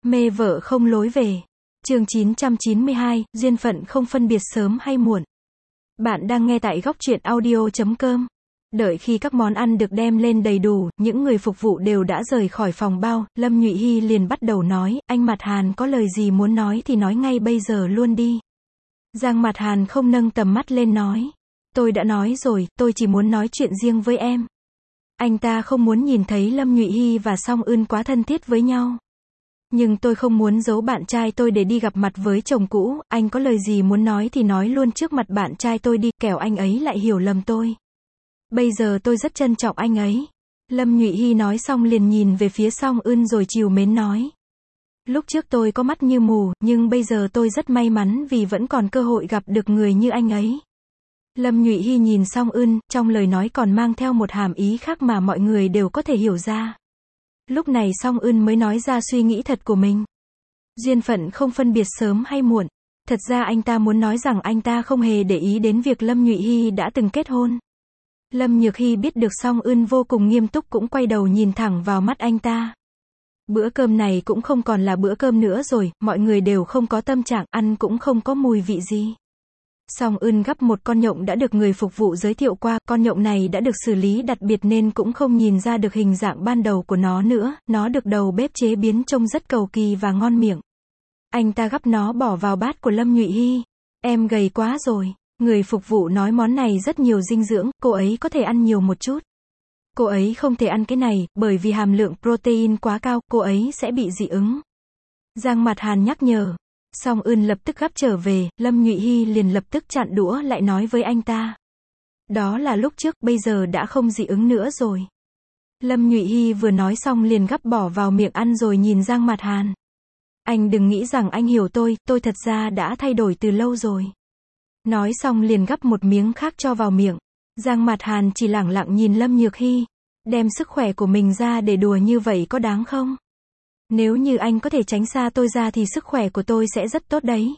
Mê vợ không lối về. Chương 992, duyên phận không phân biệt sớm hay muộn. Bạn đang nghe tại góc truyện audio.com. Đợi khi các món ăn được đem lên đầy đủ, những người phục vụ đều đã rời khỏi phòng bao, Lâm Nhụy Hy liền bắt đầu nói, anh Mạt Hàn có lời gì muốn nói thì nói ngay bây giờ luôn đi. Giang Mạt Hàn không nâng tầm mắt lên nói. Tôi đã nói rồi, tôi chỉ muốn nói chuyện riêng với em. Anh ta không muốn nhìn thấy Lâm Nhụy Hy và Song Eun quá thân thiết với nhau. Nhưng tôi không muốn giấu bạn trai tôi để đi gặp mặt với chồng cũ, anh có lời gì muốn nói thì nói luôn trước mặt bạn trai tôi đi, kẻo anh ấy lại hiểu lầm tôi. Bây giờ tôi rất trân trọng anh ấy. Lâm Nhụy Hy nói xong liền nhìn về phía Song Eun rồi trìu mến nói. Lúc trước tôi có mắt như mù, nhưng bây giờ tôi rất may mắn vì vẫn còn cơ hội gặp được người như anh ấy. Lâm Nhụy Hy nhìn Song Eun, trong lời nói còn mang theo một hàm ý khác mà mọi người đều có thể hiểu ra. Lúc này Song Eun mới nói ra suy nghĩ thật của mình. Duyên phận không phân biệt sớm hay muộn. Thật ra anh ta muốn nói rằng anh ta không hề để ý đến việc Lâm Nhụy Hy đã từng kết hôn. Lâm Nhược Hy biết được Song Eun vô cùng nghiêm túc cũng quay đầu nhìn thẳng vào mắt anh ta. Bữa cơm này cũng không còn là bữa cơm nữa rồi, mọi người đều không có tâm trạng, ăn cũng không có mùi vị gì. Song Eun gắp một con nhộng đã được người phục vụ giới thiệu qua, con nhộng này đã được xử lý đặc biệt nên cũng không nhìn ra được hình dạng ban đầu của nó nữa, nó được đầu bếp chế biến trông rất cầu kỳ và ngon miệng. Anh ta gắp nó bỏ vào bát của Lâm Nhụy Hy. Em gầy quá rồi. Người phục vụ nói món này rất nhiều dinh dưỡng, cô ấy có thể ăn nhiều một chút. Cô ấy không thể ăn cái này, bởi vì hàm lượng protein quá cao, cô ấy sẽ bị dị ứng. Giang Mạt Hàn nhắc nhở. Song Eun lập tức gắp trở về, Lâm Nhụy Hy liền lập tức chặn đũa lại nói với anh ta. Đó là lúc trước, bây giờ đã không dị ứng nữa rồi. Lâm Nhụy Hy vừa nói xong liền gắp bỏ vào miệng ăn rồi nhìn Giang Mạt Hàn. Anh đừng nghĩ rằng anh hiểu tôi thật ra đã thay đổi từ lâu rồi. Nói xong liền gắp một miếng khác cho vào miệng. Giang Mạt Hàn chỉ lẳng lặng nhìn Lâm Nhược Hy. Đem sức khỏe của mình ra để đùa như vậy có đáng không? Nếu như anh có thể tránh xa tôi ra thì sức khỏe của tôi sẽ rất tốt đấy.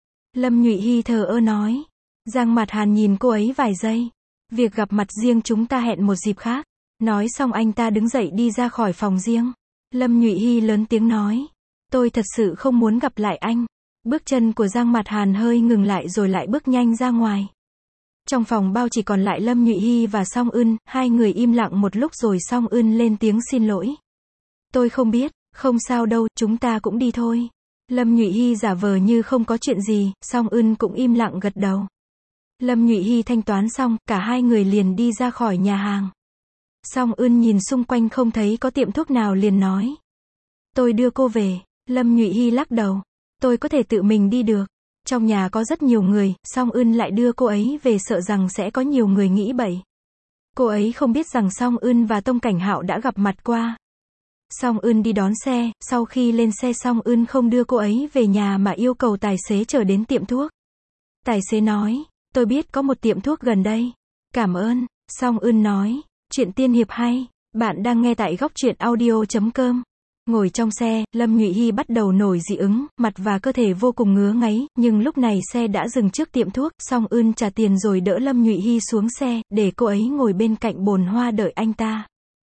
Lâm Nhụy Hy thờ ơ nói. Giang Mạt Hàn nhìn cô ấy vài giây. Việc gặp mặt riêng chúng ta hẹn một dịp khác. Nói xong anh ta đứng dậy đi ra khỏi phòng riêng. Lâm Nhụy Hy lớn tiếng nói. Tôi thật sự không muốn gặp lại anh. Bước chân của Giang Mạt Hàn hơi ngừng lại rồi lại bước nhanh ra ngoài. Trong phòng bao chỉ còn lại Lâm Nhụy Hy và Song Eun, hai người im lặng một lúc rồi Song Eun lên tiếng xin lỗi. Tôi không biết, không sao đâu, chúng ta cũng đi thôi. Lâm Nhụy Hy giả vờ như không có chuyện gì, Song Eun cũng im lặng gật đầu. Lâm Nhụy Hy thanh toán xong, cả hai người liền đi ra khỏi nhà hàng. Song Eun nhìn xung quanh không thấy có tiệm thuốc nào liền nói. Tôi đưa cô về. Lâm Nhụy Hy lắc đầu. Tôi có thể tự mình đi được. Trong nhà có rất nhiều người, Song Eun lại đưa cô ấy về sợ rằng sẽ có nhiều người nghĩ bậy. Cô ấy không biết rằng Song Eun và Tông Cảnh Hạo đã gặp mặt qua. Song Eun đi đón xe, sau khi lên xe Song Eun không đưa cô ấy về nhà mà yêu cầu tài xế chở đến tiệm thuốc. Tài xế nói, tôi biết có một tiệm thuốc gần đây. Cảm ơn, Song Eun nói, chuyện tiên hiệp hay, bạn đang nghe tại góc truyện audio.com. Ngồi trong xe, Lâm Nhụy Hy bắt đầu nổi dị ứng, mặt và cơ thể vô cùng ngứa ngáy, nhưng lúc này xe đã dừng trước tiệm thuốc, Song Eun trả tiền rồi đỡ Lâm Nhụy Hy xuống xe, để cô ấy ngồi bên cạnh bồn hoa đợi anh ta.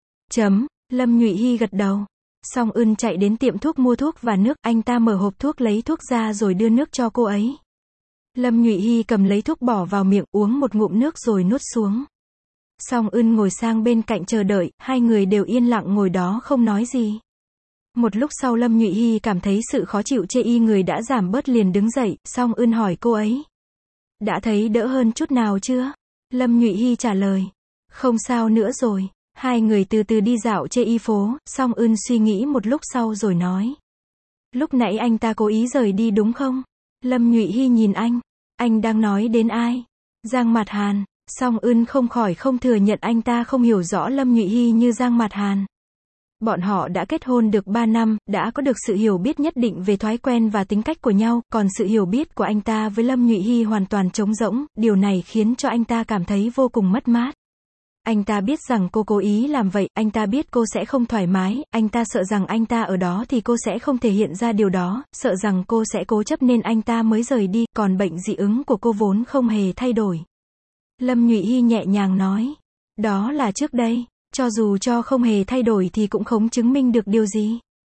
Lâm Nhụy Hy gật đầu. Song Eun chạy đến tiệm thuốc mua thuốc và nước, anh ta mở hộp thuốc lấy thuốc ra rồi đưa nước cho cô ấy. Lâm Nhụy Hy cầm lấy thuốc bỏ vào miệng, uống một ngụm nước rồi nuốt xuống. Song Eun ngồi sang bên cạnh chờ đợi, hai người đều yên lặng ngồi đó không nói gì. Một lúc sau Lâm Nhụy Hy cảm thấy sự khó chịu chê y người đã giảm bớt liền đứng dậy, Song Eun hỏi cô ấy. Đã thấy đỡ hơn chút nào chưa? Lâm Nhụy Hy trả lời. Không sao nữa rồi. Hai người từ từ đi dạo chê y phố, Song Eun suy nghĩ một lúc sau rồi nói. Lúc nãy anh ta cố ý rời đi đúng không? Lâm Nhụy Hy nhìn anh đang nói đến ai? Giang Mạt Hàn. Song Eun không khỏi không thừa nhận anh ta không hiểu rõ Lâm Nhụy Hy như Giang Mạt Hàn. Bọn họ đã kết hôn được 3 năm, đã có được sự hiểu biết nhất định về thói quen và tính cách của nhau, còn sự hiểu biết của anh ta với Lâm Nhụy Hy hoàn toàn trống rỗng, điều này khiến cho anh ta cảm thấy vô cùng mất mát. Anh ta biết rằng cô cố ý làm vậy, anh ta biết cô sẽ không thoải mái, anh ta sợ rằng anh ta ở đó thì cô sẽ không thể hiện ra điều đó, sợ rằng cô sẽ cố chấp nên anh ta mới rời đi, còn bệnh dị ứng của cô vốn không hề thay đổi. Lâm Nhụy Hy nhẹ nhàng nói. Đó là trước đây. Cho dù cho không hề thay đổi thì cũng không chứng minh được điều gì.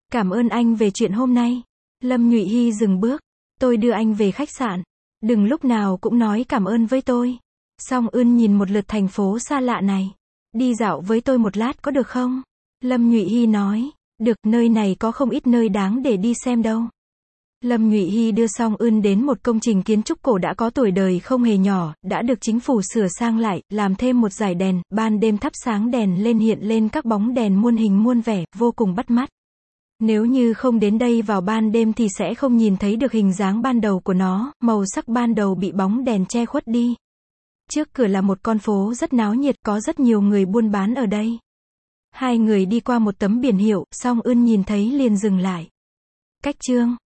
Cảm ơn anh về chuyện hôm nay. Lâm Nhụy Hy dừng bước. Tôi đưa anh về khách sạn. Đừng lúc nào cũng nói cảm ơn với tôi. Song Ưn nhìn một lượt thành phố xa lạ này. Đi dạo với tôi một lát có được không? Lâm Nhụy Hy nói. Được, nơi này có không ít nơi đáng để đi xem đâu. Lâm Nhụy Hy đưa Song Ưn đến một công trình kiến trúc cổ đã có tuổi đời không hề nhỏ, đã được chính phủ sửa sang lại, làm thêm một dải đèn, ban đêm thắp sáng đèn lên hiện lên các bóng đèn muôn hình muôn vẻ, vô cùng bắt mắt. Nếu như không đến đây vào ban đêm thì sẽ không nhìn thấy được hình dáng ban đầu của nó, màu sắc ban đầu bị bóng đèn che khuất đi. Trước cửa là một con phố rất náo nhiệt, có rất nhiều người buôn bán ở đây. Hai người đi qua một tấm biển hiệu, Song Ưn nhìn thấy liền dừng lại. Cách chương